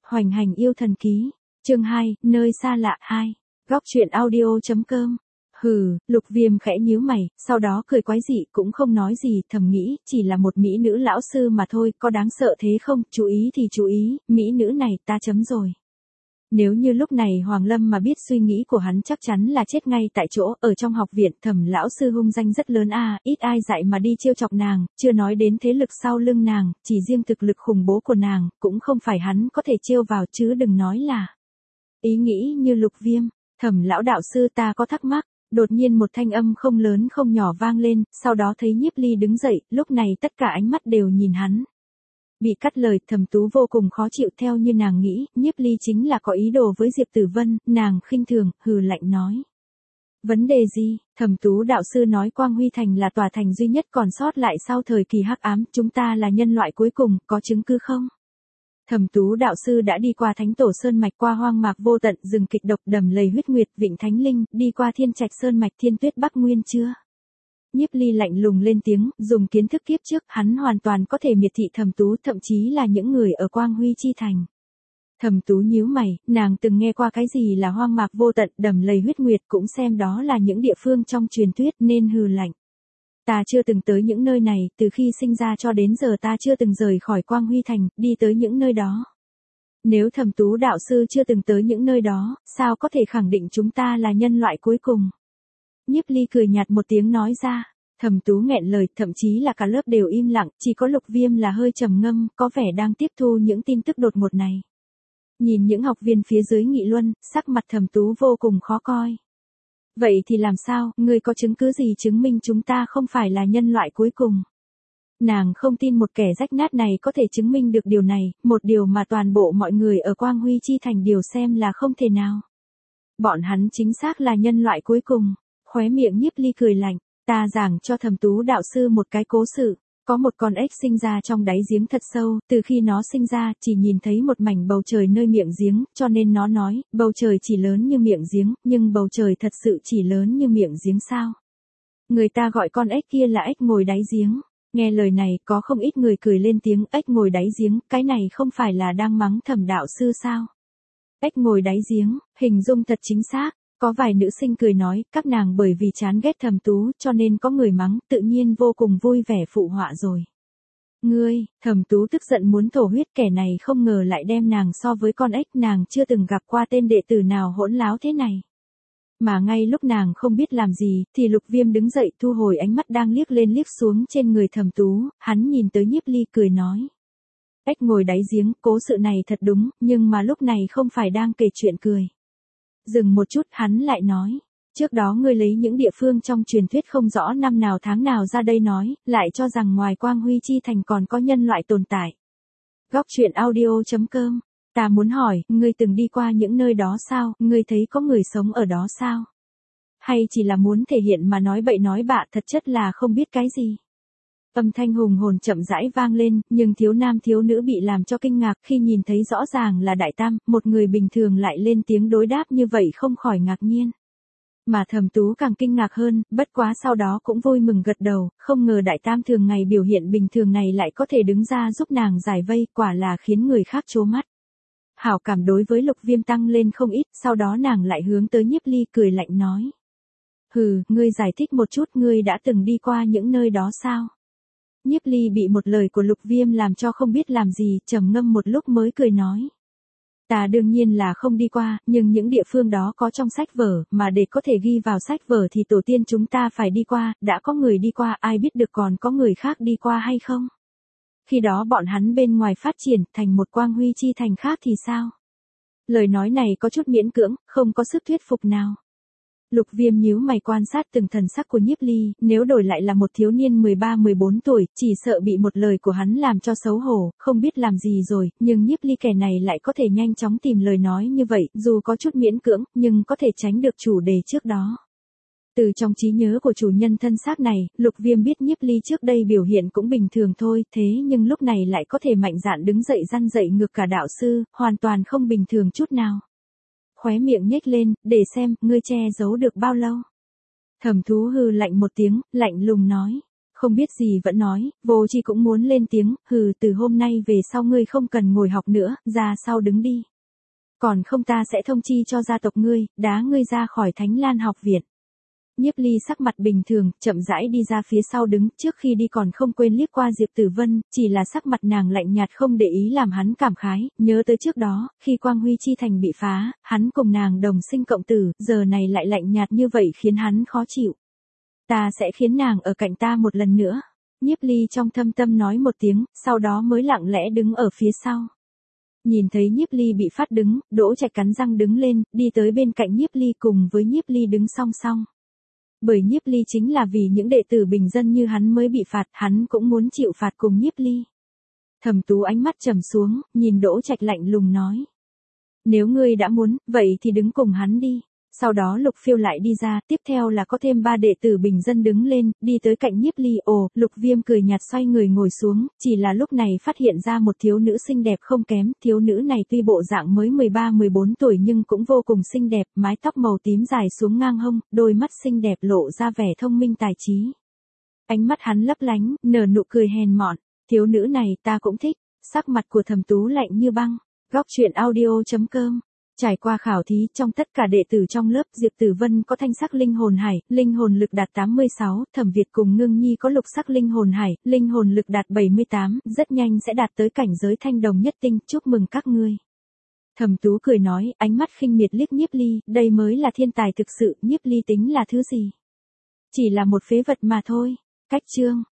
Hoành hành yêu thần ký. Chương 2, nơi xa lạ 2. Góc truyện audio.com. Hừ, Lục Viêm khẽ nhíu mày, sau đó cười quái dị cũng không nói gì, thầm nghĩ, chỉ là một mỹ nữ lão sư mà thôi, có đáng sợ thế không, chú ý thì chú ý, mỹ nữ này ta chấm rồi. Nếu như lúc này Hoàng Lâm mà biết suy nghĩ của hắn chắc chắn là chết ngay tại chỗ, ở trong học viện Thẩm lão sư hung danh rất lớn ít ai dạy mà đi trêu chọc nàng, chưa nói đến thế lực sau lưng nàng, chỉ riêng thực lực khủng bố của nàng, cũng không phải hắn có thể trêu vào chứ đừng nói là ý nghĩ như Lục Viêm. Thẩm lão đạo sư ta có thắc mắc. Đột nhiên một thanh âm không lớn không nhỏ vang lên, sau đó thấy Nhiếp Ly đứng dậy, lúc này tất cả ánh mắt đều nhìn hắn. Bị cắt lời, Thẩm Tú vô cùng khó chịu, theo như nàng nghĩ, Nhiếp Ly chính là có ý đồ với Diệp Tử Vân, nàng khinh thường, hừ lạnh nói. Vấn đề gì? Thẩm Tú đạo sư nói Quang Huy Thành là tòa thành duy nhất còn sót lại sau thời kỳ hắc ám, chúng ta là nhân loại cuối cùng, có chứng cứ không? Thẩm Tú đạo sư đã đi qua Thánh Tổ Sơn Mạch, qua hoang mạc vô tận, rừng kịch độc đầm lầy huyết nguyệt, Vịnh Thánh Linh, đi qua Thiên Trạch Sơn Mạch, Thiên Tuyết Bắc Nguyên chưa? Nhiếp Ly lạnh lùng lên tiếng, dùng kiến thức kiếp trước, hắn hoàn toàn có thể miệt thị Thẩm Tú, thậm chí là những người ở Quang Huy chi thành. Thẩm Tú nhíu mày, nàng từng nghe qua cái gì là hoang mạc vô tận, đầm lầy huyết nguyệt, cũng xem đó là những địa phương trong truyền thuyết nên hừ lạnh. Ta chưa từng tới những nơi này, từ khi sinh ra cho đến giờ ta chưa từng rời khỏi Quang Huy Thành, đi tới những nơi đó. Nếu Thẩm Tú đạo sư chưa từng tới những nơi đó, sao có thể khẳng định chúng ta là nhân loại cuối cùng? Nhiếp Ly cười nhạt một tiếng nói ra. Thẩm Tú nghẹn lời, thậm chí là cả lớp đều im lặng, chỉ có Lục Viêm là hơi trầm ngâm, có vẻ đang tiếp thu những tin tức đột ngột này. Nhìn những học viên phía dưới nghị luận, sắc mặt Thẩm Tú vô cùng khó coi. Vậy thì làm sao, ngươi có chứng cứ gì chứng minh chúng ta không phải là nhân loại cuối cùng? Nàng không tin một kẻ rách nát này có thể chứng minh được điều này, một điều mà toàn bộ mọi người ở Quang Huy chi thành đều xem là không thể nào. Bọn hắn chính xác là nhân loại cuối cùng. Khóe miệng Nhiếp Ly cười lạnh, ta giảng cho Thẩm Tú đạo sư một cái cố sự. Có một con ếch sinh ra trong đáy giếng thật sâu, từ khi nó sinh ra, chỉ nhìn thấy một mảnh bầu trời nơi miệng giếng, cho nên nó nói, bầu trời chỉ lớn như miệng giếng, nhưng bầu trời thật sự chỉ lớn như miệng giếng sao? Người ta gọi con ếch kia là ếch ngồi đáy giếng. Nghe lời này, có không ít người cười lên tiếng, ếch ngồi đáy giếng, cái này không phải là đang mắng Thẩm đạo sư sao? Ếch ngồi đáy giếng, hình dung thật chính xác. Có vài nữ sinh cười nói, các nàng bởi vì chán ghét Thẩm Tú, cho nên có người mắng, tự nhiên vô cùng vui vẻ phụ họa rồi. Ngươi, Thẩm Tú tức giận muốn thổ huyết, kẻ này không ngờ lại đem nàng so với con ếch, nàng chưa từng gặp qua tên đệ tử nào hỗn láo thế này. Mà ngay lúc nàng không biết làm gì, thì Lục Viêm đứng dậy thu hồi ánh mắt đang liếc lên liếc xuống trên người Thẩm Tú, hắn nhìn tới Nhiếp Ly cười nói. Ếch ngồi đáy giếng, cố sự này thật đúng, nhưng mà lúc này không phải đang kể chuyện cười. Dừng một chút, hắn lại nói, trước đó ngươi lấy những địa phương trong truyền thuyết không rõ năm nào tháng nào ra đây nói, lại cho rằng ngoài Quang Huy chi thành còn có nhân loại tồn tại. Góc truyện audio.com. Ta muốn hỏi, ngươi từng đi qua những nơi đó sao, ngươi thấy có người sống ở đó sao? Hay chỉ là muốn thể hiện mà nói bậy nói bạ, thật chất là không biết cái gì? Âm thanh hùng hồn chậm rãi vang lên, nhưng thiếu nam thiếu nữ bị làm cho kinh ngạc khi nhìn thấy rõ ràng là Đại Tam, một người bình thường lại lên tiếng đối đáp như vậy không khỏi ngạc nhiên. Mà Thẩm Tú càng kinh ngạc hơn, bất quá sau đó cũng vui mừng gật đầu, không ngờ Đại Tam thường ngày biểu hiện bình thường này lại có thể đứng ra giúp nàng giải vây, quả là khiến người khác trố mắt. Hảo cảm đối với Lục Viêm tăng lên không ít, sau đó nàng lại hướng tới Nhiếp Ly cười lạnh nói. Hừ, ngươi giải thích một chút, ngươi đã từng đi qua những nơi đó sao? Nhiếp Ly bị một lời của Lục Viêm làm cho không biết làm gì, trầm ngâm một lúc mới cười nói. Ta đương nhiên là không đi qua, nhưng những địa phương đó có trong sách vở, mà để có thể ghi vào sách vở thì tổ tiên chúng ta phải đi qua, đã có người đi qua, ai biết được còn có người khác đi qua hay không? Khi đó bọn hắn bên ngoài phát triển thành một Quang Huy chi thành khác thì sao? Lời nói này có chút miễn cưỡng, không có sức thuyết phục nào. Lục Viêm nhíu mày quan sát từng thần sắc của Nhiếp Ly, nếu đổi lại là một thiếu niên 13-14 tuổi, chỉ sợ bị một lời của hắn làm cho xấu hổ, không biết làm gì rồi, nhưng Nhiếp Ly kẻ này lại có thể nhanh chóng tìm lời nói như vậy, dù có chút miễn cưỡng, nhưng có thể tránh được chủ đề trước đó. Từ trong trí nhớ của chủ nhân thân xác này, Lục Viêm biết Nhiếp Ly trước đây biểu hiện cũng bình thường thôi, thế nhưng lúc này lại có thể mạnh dạn đứng dậy răn dậy ngược cả đạo sư, hoàn toàn không bình thường chút nào. Khóe miệng nhếch lên, để xem, ngươi che giấu được bao lâu. Thẩm Tú hừ lạnh một tiếng, lạnh lùng nói. Không biết gì vẫn nói, vô chi cũng muốn lên tiếng, hừ, từ hôm nay về sau ngươi không cần ngồi học nữa, ra sau đứng đi. Còn không ta sẽ thông chi cho gia tộc ngươi, đá ngươi ra khỏi Thánh Lan học viện. Nhiếp Ly sắc mặt bình thường, chậm rãi đi ra phía sau đứng, trước khi đi còn không quên liếc qua Diệp Tử Vân, chỉ là sắc mặt nàng lạnh nhạt không để ý làm hắn cảm khái, nhớ tới trước đó, khi Quang Huy Chi Thành bị phá, hắn cùng nàng đồng sinh cộng tử, giờ này lại lạnh nhạt như vậy khiến hắn khó chịu. Ta sẽ khiến nàng ở cạnh ta một lần nữa. Nhiếp Ly trong thâm tâm nói một tiếng, sau đó mới lặng lẽ đứng ở phía sau. Nhìn thấy Nhiếp Ly bị phát đứng, Đỗ Trạch cắn răng đứng lên, đi tới bên cạnh Nhiếp Ly cùng với Nhiếp Ly đứng song song. Bởi Nhiếp Ly chính là vì những đệ tử bình dân như hắn mới bị phạt, hắn cũng muốn chịu phạt cùng Nhiếp Ly. Thẩm Tú ánh mắt trầm xuống, nhìn Đỗ Trạch lạnh lùng nói. Nếu ngươi đã muốn, vậy thì đứng cùng hắn đi. Sau đó Lục Phiêu lại đi ra, tiếp theo là có thêm 3 đệ tử bình dân đứng lên, đi tới cạnh Nhiếp Ly. Ồ, Lục Viêm cười nhạt xoay người ngồi xuống, chỉ là lúc này phát hiện ra một thiếu nữ xinh đẹp không kém, thiếu nữ này tuy bộ dạng mới 13-14 tuổi nhưng cũng vô cùng xinh đẹp, mái tóc màu tím dài xuống ngang hông, đôi mắt xinh đẹp lộ ra vẻ thông minh tài trí. Ánh mắt hắn lấp lánh, nở nụ cười hèn mọn, thiếu nữ này ta cũng thích, sắc mặt của Thẩm Tú lạnh như băng. Góc truyện audio.com. Trải qua khảo thí, trong tất cả đệ tử trong lớp, Diệp Tử Vân có thanh sắc linh hồn hải, linh hồn lực đạt 86, Thẩm Việt cùng Ngưng Nhi có lục sắc linh hồn hải, linh hồn lực đạt 78, rất nhanh sẽ đạt tới cảnh giới thanh đồng nhất tinh, chúc mừng các ngươi. Thẩm Tú cười nói, ánh mắt khinh miệt liếc Nhiếp Ly, đây mới là thiên tài thực sự, Nhiếp Ly tính là thứ gì? Chỉ là một phế vật mà thôi. Cách chương.